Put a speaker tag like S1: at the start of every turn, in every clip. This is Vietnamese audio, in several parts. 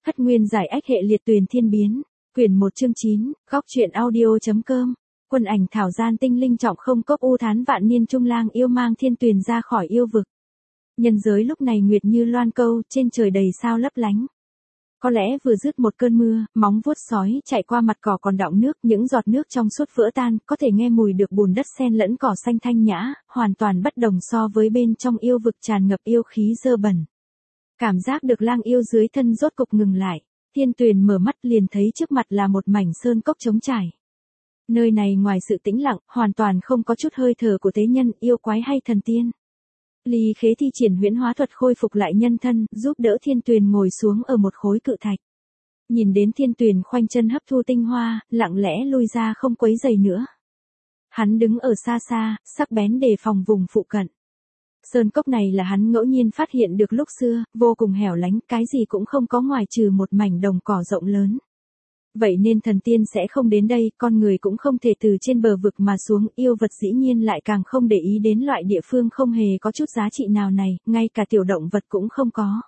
S1: Hất nguyên giải ách hệ liệt tuyền thiên biến. Quyển 1 chương 9, góc truyện audio.com. Quân ảnh thảo gian tinh linh trọng không cốc u thán vạn niên trung lang yêu mang thiên tuyền ra khỏi yêu vực. Nhân giới lúc này nguyệt như loan câu, trên trời đầy sao lấp lánh. Có lẽ vừa dứt một cơn mưa, móng vuốt sói chạy qua mặt cỏ còn đọng nước, những giọt nước trong suốt vỡ tan, có thể nghe mùi được bùn đất xen lẫn cỏ xanh thanh nhã, hoàn toàn bất đồng so với bên trong yêu vực tràn ngập yêu khí dơ bẩn. Cảm giác được lang yêu dưới thân rốt cục ngừng lại, thiên tuyền mở mắt liền thấy trước mặt là một mảnh sơn cốc trống trải. Nơi này ngoài sự tĩnh lặng, hoàn toàn không có chút hơi thở của tế nhân, yêu quái hay thần tiên. Ly Khế thi triển huyễn hóa thuật khôi phục lại nhân thân, giúp đỡ thiên tuyền ngồi xuống ở một khối cự thạch. Nhìn đến thiên tuyền khoanh chân hấp thu tinh hoa, lặng lẽ lui ra không quấy rầy nữa. Hắn đứng ở xa xa, sắc bén đề phòng vùng phụ cận. Sơn cốc này là hắn ngẫu nhiên phát hiện được lúc xưa, vô cùng hẻo lánh, cái gì cũng không có ngoài trừ một mảnh đồng cỏ rộng lớn. Vậy nên thần tiên sẽ không đến đây, con người cũng không thể từ trên bờ vực mà xuống, yêu vật dĩ nhiên lại càng không để ý đến loại địa phương không hề có chút giá trị nào này, ngay cả tiểu động vật cũng không có.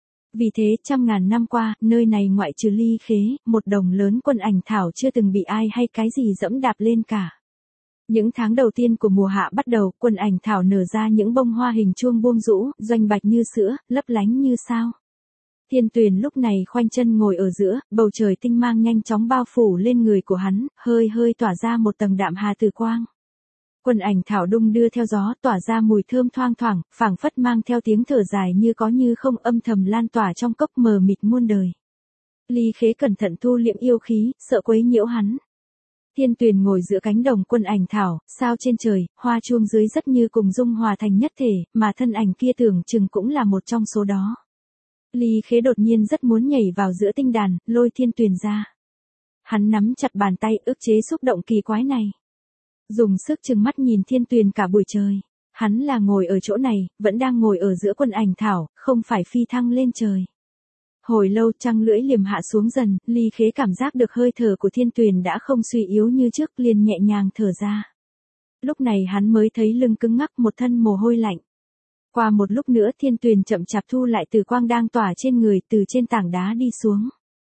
S1: Vì thế, trăm ngàn năm qua, nơi này ngoại trừ Ly Khế, một đồng lớn quân ảnh thảo chưa từng bị ai hay cái gì dẫm đạp lên cả. Những tháng đầu tiên của mùa hạ bắt đầu, quân ảnh thảo nở ra những bông hoa hình chuông buông rũ, doanh bạch như sữa, lấp lánh như sao. Thiên tuyền lúc này khoanh chân ngồi ở giữa, bầu trời tinh mang nhanh chóng bao phủ lên người của hắn, hơi hơi tỏa ra một tầng đạm hà từ quang. Quân ảnh thảo đung đưa theo gió, tỏa ra mùi thơm thoang thoảng, phảng phất mang theo tiếng thở dài như có như không, âm thầm lan tỏa trong cốc mờ mịt muôn đời. Ly Khế cẩn thận thu liệm yêu khí, sợ quấy nhiễu hắn. Thiên tuyền ngồi giữa cánh đồng quân ảnh thảo, sao trên trời, hoa chuông dưới rất như cùng dung hòa thành nhất thể, mà thân ảnh kia tưởng chừng cũng là một trong số đó. Ly Khế đột nhiên rất muốn nhảy vào giữa tinh đàn, lôi thiên tuyền ra. Hắn nắm chặt bàn tay ức chế xúc động kỳ quái này. Dùng sức trừng mắt nhìn thiên tuyền cả buổi trời. Hắn là ngồi ở chỗ này, vẫn đang ngồi ở giữa quân ảnh thảo, không phải phi thăng lên trời. Hồi lâu trăng lưỡi liềm hạ xuống dần, Ly Khế cảm giác được hơi thở của thiên tuyền đã không suy yếu như trước, liền nhẹ nhàng thở ra. Lúc này hắn mới thấy lưng cứng ngắc, một thân mồ hôi lạnh. Qua một lúc nữa thiên tuyền chậm chạp thu lại từ quang đang tỏa trên người, từ trên tảng đá đi xuống.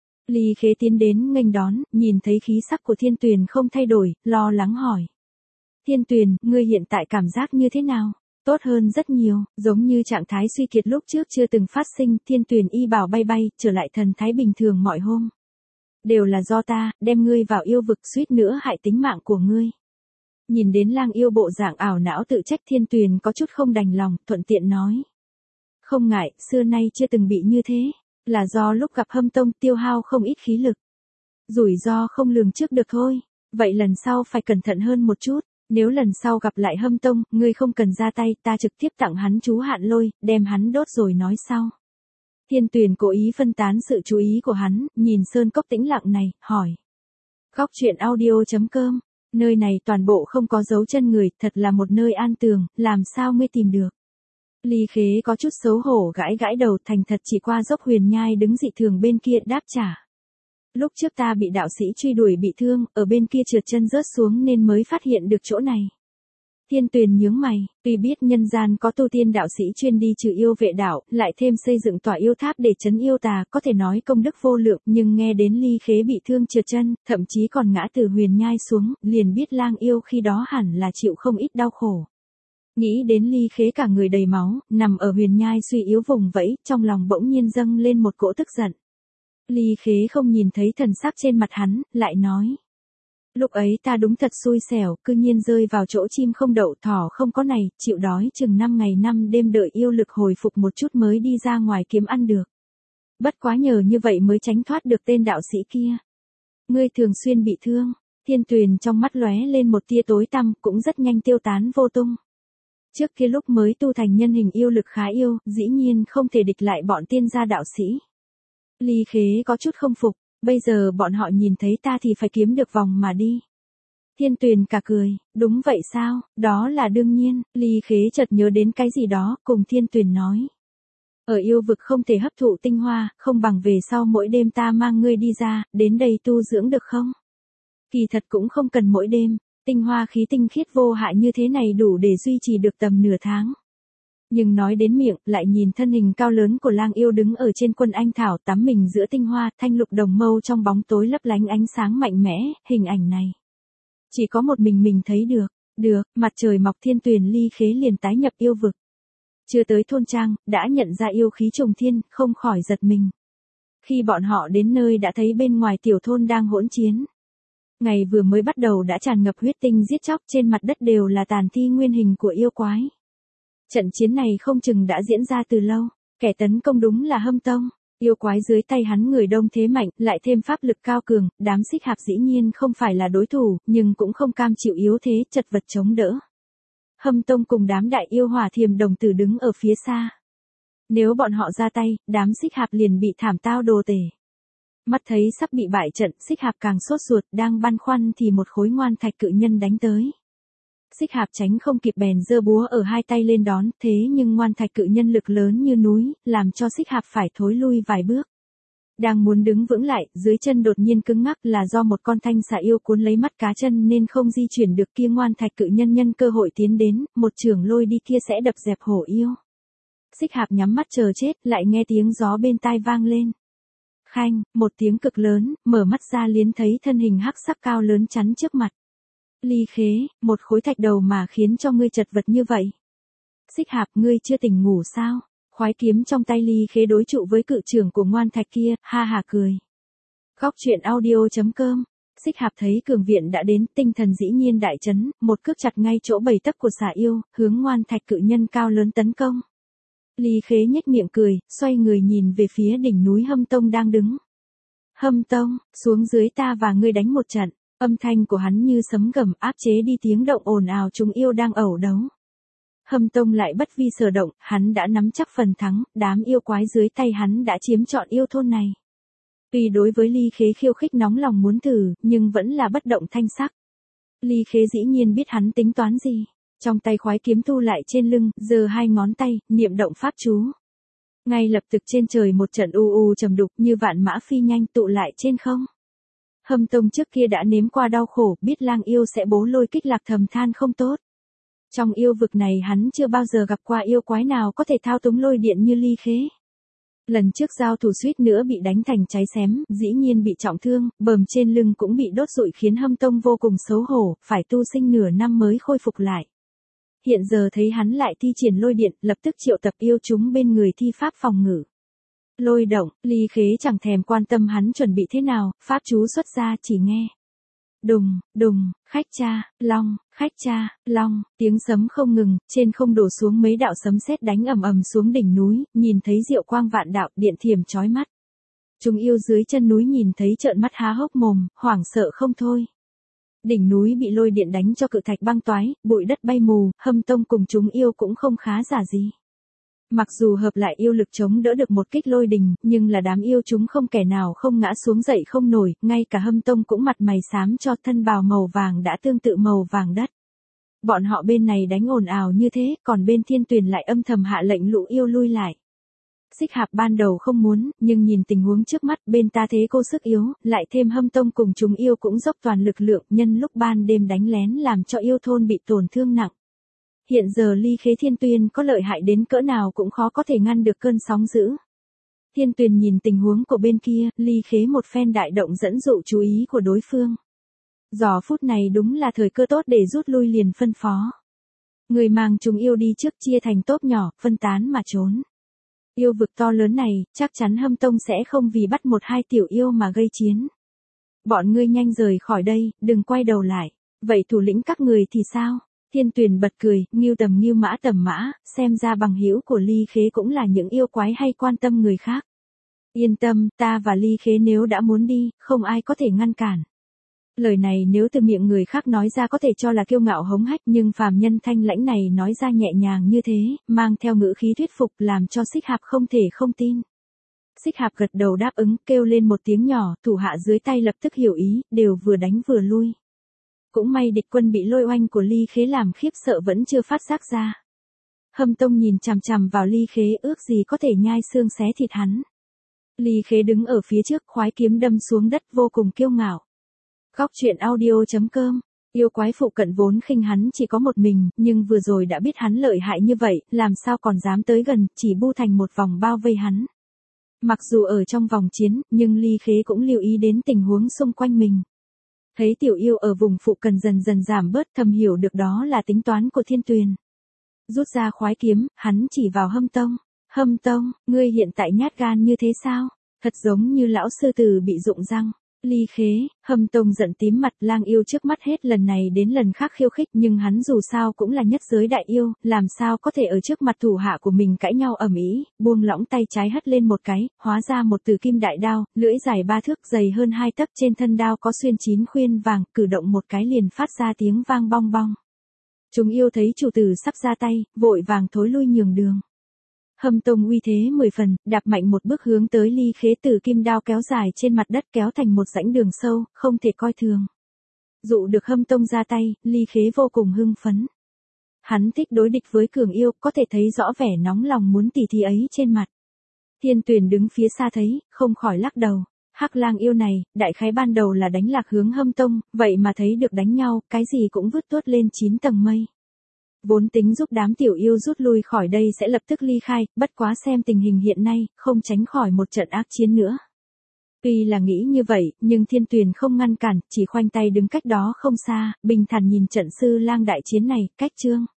S1: Ly Khế tiến đến nghênh đón, nhìn thấy khí sắc của thiên tuyền không thay đổi, lo lắng hỏi. Thiên tuyền, ngươi hiện tại cảm giác như thế nào? Tốt hơn rất nhiều, giống như trạng thái suy kiệt lúc trước chưa từng phát sinh, thiên tuyền y bảo bay bay, trở lại thần thái bình thường mọi hôm. Đều là do ta, đem ngươi vào yêu vực suýt nữa hại tính mạng của ngươi. Nhìn đến lang yêu bộ dạng ảo não tự trách, thiên tuyền có chút không đành lòng, thuận tiện nói. Không ngại, xưa nay chưa từng bị như thế, là do lúc gặp Hâm Tông tiêu hao không ít khí lực. Rủi ro không lường trước được thôi, vậy lần sau phải cẩn thận hơn một chút. Nếu lần sau gặp lại Hâm Tông, ngươi không cần ra tay, ta trực tiếp tặng hắn chú hạn lôi, đem hắn đốt rồi nói sau. Thiên tuyền cố ý phân tán sự chú ý của hắn, nhìn sơn cốc tĩnh lặng này, hỏi. Góc truyện audio.com, nơi này toàn bộ không có dấu chân người, thật là một nơi an tường, làm sao ngươi tìm được. Ly Khế có chút xấu hổ gãi gãi đầu, thành thật chỉ qua dốc huyền nhai đứng dị thường bên kia đáp trả. Lúc trước ta bị đạo sĩ truy đuổi bị thương, ở bên kia trượt chân rớt xuống nên mới phát hiện được chỗ này. Thiên tuyền nhướng mày, tuy biết nhân gian có tu tiên đạo sĩ chuyên đi trừ yêu vệ đạo, lại thêm xây dựng tòa yêu tháp để trấn yêu tà, có thể nói công đức vô lượng, nhưng nghe đến Ly Khế bị thương trượt chân, thậm chí còn ngã từ huyền nhai xuống, liền biết lang yêu khi đó hẳn là chịu không ít đau khổ. Nghĩ đến Ly Khế cả người đầy máu, nằm ở huyền nhai suy yếu vùng vẫy, trong lòng bỗng nhiên dâng lên một cỗ tức giận. Ly Khế không nhìn thấy thần sắc trên mặt hắn, lại nói. Lúc ấy ta đúng thật xui xẻo, cư nhiên rơi vào chỗ chim không đậu thỏ không có này, chịu đói chừng 5 ngày 5 đêm đợi yêu lực hồi phục một chút mới đi ra ngoài kiếm ăn được. Bất quá nhờ như vậy mới tránh thoát được tên đạo sĩ kia. Ngươi thường xuyên bị thương, thiên tuyền trong mắt lóe lên một tia tối tăm, cũng rất nhanh tiêu tán vô tung. Trước kia lúc mới tu thành nhân hình yêu lực khá yêu, dĩ nhiên không thể địch lại bọn tiên gia đạo sĩ. Ly Khế có chút không phục, bây giờ bọn họ nhìn thấy ta thì phải kiếm được vòng mà đi. Thiên tuyền cả cười, đúng vậy sao, đó là đương nhiên. Ly Khế chợt nhớ đến cái gì đó, cùng thiên tuyền nói. Ở yêu vực không thể hấp thụ tinh hoa, không bằng về sau mỗi đêm ta mang ngươi đi ra, đến đây tu dưỡng được không? Kỳ thật cũng không cần mỗi đêm, tinh hoa khí tinh khiết vô hại như thế này đủ để duy trì được tầm nửa tháng. Nhưng nói đến miệng, lại nhìn thân hình cao lớn của lang yêu đứng ở trên quân anh thảo tắm mình giữa tinh hoa, thanh lục đồng mâu trong bóng tối lấp lánh ánh sáng mạnh mẽ, hình ảnh này. Chỉ có một mình thấy được. Được, mặt trời mọc Thiên Tuyền Ly Khế liền tái nhập yêu vực. Chưa tới thôn trang, đã nhận ra yêu khí trùng thiên, không khỏi giật mình. Khi bọn họ đến nơi đã thấy bên ngoài tiểu thôn đang hỗn chiến. Ngày vừa mới bắt đầu đã tràn ngập huyết tinh giết chóc, trên mặt đất đều là tàn thi nguyên hình của yêu quái. Trận chiến này không chừng đã diễn ra từ lâu, kẻ tấn công đúng là Hâm Tông. Yêu quái dưới tay hắn người đông thế mạnh, lại thêm pháp lực cao cường, đám xích hạp dĩ nhiên không phải là đối thủ, nhưng cũng không cam chịu yếu thế, chật vật chống đỡ. Hâm Tông cùng đám đại yêu hỏa thiềm đồng tử đứng ở phía xa. Nếu bọn họ ra tay, đám xích hạp liền bị thảm tao đồ tể. Mắt thấy sắp bị bại trận, xích hạp càng sốt ruột, đang băn khoăn thì một khối ngoan thạch cự nhân đánh tới. Xích hạp tránh không kịp bèn giơ búa ở hai tay lên đón, thế nhưng ngoan thạch cự nhân lực lớn như núi, làm cho xích hạp phải thối lui vài bước. Đang muốn đứng vững lại, dưới chân đột nhiên cứng ngắc là do một con thanh xà yêu cuốn lấy mắt cá chân nên không di chuyển được, kia ngoan thạch cự nhân nhân cơ hội tiến đến, một chưởng lôi đi kia sẽ đập dẹp hổ yêu. Xích hạp nhắm mắt chờ chết, lại nghe tiếng gió bên tai vang lên. Khanh, một tiếng cực lớn, mở mắt ra liến thấy thân hình hắc sắc cao lớn chắn trước mặt. Ly Khế, một khối thạch đầu mà khiến cho ngươi chật vật như vậy. Xích hạp, ngươi chưa tỉnh ngủ sao? Khoái kiếm trong tay Ly Khế đối trụ với cự trưởng của ngoan thạch kia, ha hà cười. Góc truyện audio.com. Xích hạp thấy cường viện đã đến, tinh thần dĩ nhiên đại chấn, một cước chặt ngay chỗ bầy tấc của xà yêu, hướng ngoan thạch cự nhân cao lớn tấn công. Ly Khế nhếch miệng cười, xoay người nhìn về phía đỉnh núi Hâm Tông đang đứng. Hâm Tông, xuống dưới ta và ngươi đánh một trận. Âm thanh của hắn như sấm gầm áp chế đi tiếng động ồn ào chúng yêu đang ẩu đấu. Hâm Tông lại bất vi sở động, hắn đã nắm chắc phần thắng, đám yêu quái dưới tay hắn đã chiếm trọn yêu thôn này. Tuy đối với Ly Khế khiêu khích nóng lòng muốn thử, nhưng vẫn là bất động thanh sắc. Ly Khế dĩ nhiên biết hắn tính toán gì. Trong tay khoái kiếm thu lại trên lưng, giơ hai ngón tay, niệm động pháp chú. Ngay lập tức trên trời một trận u u trầm đục như vạn mã phi nhanh tụ lại trên không. Hâm Tông trước kia đã nếm qua đau khổ, biết lang yêu sẽ bố lôi kích lạc thầm than không tốt. Trong yêu vực này hắn chưa bao giờ gặp qua yêu quái nào có thể thao túng lôi điện như Ly Khế. Lần trước giao thủ suýt nữa bị đánh thành cháy xém, dĩ nhiên bị trọng thương, bờm trên lưng cũng bị đốt rụi khiến Hâm Tông vô cùng xấu hổ, phải tu sinh nửa năm mới khôi phục lại. Hiện giờ thấy hắn lại thi triển lôi điện, lập tức triệu tập yêu chúng bên người thi pháp phòng ngự. Lôi động, Ly Khế chẳng thèm quan tâm hắn chuẩn bị thế nào, pháp chú xuất ra chỉ nghe. Đùng, đùng, khách cha, long, khách cha, long, tiếng sấm không ngừng, trên không đổ xuống mấy đạo sấm sét đánh ầm ầm xuống đỉnh núi, nhìn thấy diệu quang vạn đạo, điện thiểm chói mắt. Chúng yêu dưới chân núi nhìn thấy trợn mắt há hốc mồm, hoảng sợ không thôi. Đỉnh núi bị lôi điện đánh cho cự thạch băng toái, bụi đất bay mù, Hâm Tông cùng chúng yêu cũng không khá giả gì. Mặc dù hợp lại yêu lực chống đỡ được một kích lôi đình, nhưng là đám yêu chúng không kẻ nào không ngã xuống dậy không nổi, ngay cả Hâm Tông cũng mặt mày xám cho, thân bào màu vàng đã tương tự màu vàng đất. Bọn họ bên này đánh ồn ào như thế, còn bên Thiên Tuyền lại âm thầm hạ lệnh lũ yêu lui lại. Xích hạp ban đầu không muốn, nhưng nhìn tình huống trước mắt, bên ta thế cô sức yếu, lại thêm Hâm Tông cùng chúng yêu cũng dốc toàn lực lượng, nhân lúc ban đêm đánh lén làm cho yêu thôn bị tổn thương nặng. Hiện giờ Ly Khế Thiên Tuyền có lợi hại đến cỡ nào cũng khó có thể ngăn được cơn sóng dữ. Thiên Tuyền nhìn tình huống của bên kia, Ly Khế một phen đại động dẫn dụ chú ý của đối phương. Giờ phút này đúng là thời cơ tốt để rút lui, liền phân phó. Người mang chúng yêu đi trước, chia thành tốp nhỏ, phân tán mà trốn. Yêu vực to lớn này, chắc chắn Hâm Tông sẽ không vì bắt một hai tiểu yêu mà gây chiến. Bọn ngươi nhanh rời khỏi đây, đừng quay đầu lại. Vậy thủ lĩnh các người thì sao? Thiên Tuyền bật cười, Ngưu tầm mã, xem ra bằng hữu của Ly Khế cũng là những yêu quái hay quan tâm người khác. Yên tâm, ta và Ly Khế nếu đã muốn đi, không ai có thể ngăn cản. Lời này nếu từ miệng người khác nói ra có thể cho là kiêu ngạo hống hách, nhưng phàm nhân thanh lãnh này nói ra nhẹ nhàng như thế, mang theo ngữ khí thuyết phục làm cho xích hạp không thể không tin. Xích hạp gật đầu đáp ứng, kêu lên một tiếng nhỏ, thủ hạ dưới tay lập tức hiểu ý, đều vừa đánh vừa lui. Cũng may địch quân bị lôi oanh của Ly Khế làm khiếp sợ vẫn chưa phát giác ra. Hâm Tông nhìn chằm chằm vào Ly Khế, ước gì có thể nhai xương xé thịt hắn. Ly Khế đứng ở phía trước, khoái kiếm đâm xuống đất vô cùng kiêu ngạo. Góc truyện audio.com Yêu quái phụ cận vốn khinh hắn chỉ có một mình, nhưng vừa rồi đã biết hắn lợi hại như vậy, làm sao còn dám tới gần, chỉ bu thành một vòng bao vây hắn. Mặc dù ở trong vòng chiến, nhưng Ly Khế cũng lưu ý đến tình huống xung quanh mình. Thấy tiểu yêu ở vùng phụ cận dần dần giảm bớt, thầm hiểu được đó là tính toán của Thiên Tuyền. Rút ra khoái kiếm, hắn chỉ vào Hâm Tông. Hâm Tông, ngươi hiện tại nhát gan như thế sao? Thật giống như lão sư tử bị rụng răng. Ly Khế, Hâm Tông giận tím mặt, lang yêu trước mắt hết lần này đến lần khác khiêu khích, nhưng hắn dù sao cũng là nhất giới đại yêu, làm sao có thể ở trước mặt thủ hạ của mình cãi nhau ầm ĩ, buông lỏng tay trái hất lên một cái, hóa ra một tử kim đại đao, lưỡi dài 3 thước, dày hơn 2 tấc, trên thân đao có xuyên 9 khuyên vàng, cử động một cái liền phát ra tiếng vang bong bong. Chúng yêu thấy chủ tử sắp ra tay, vội vàng thối lui nhường đường. Hâm Tông uy thế 10 phần, đạp mạnh một bước hướng tới Ly Khế, tử kim đao kéo dài trên mặt đất kéo thành một rãnh đường sâu, không thể coi thường. Dụ được Hâm Tông ra tay, Ly Khế vô cùng hưng phấn. Hắn thích đối địch với cường yêu, có thể thấy rõ vẻ nóng lòng muốn tỉ thí ấy trên mặt. Thiên Tuyền đứng phía xa thấy, không khỏi lắc đầu. Hắc lang yêu này, đại khái ban đầu là đánh lạc hướng Hâm Tông, vậy mà thấy được đánh nhau, cái gì cũng vứt tuốt lên 9 tầng mây. Vốn tính giúp đám tiểu yêu rút lui khỏi đây sẽ lập tức ly khai, bất quá xem tình hình hiện nay, không tránh khỏi một trận ác chiến nữa. Tuy là nghĩ như vậy, nhưng Thiên Tuyền không ngăn cản, chỉ khoanh tay đứng cách đó không xa, bình thản nhìn trận sư lang đại chiến này, cách chương.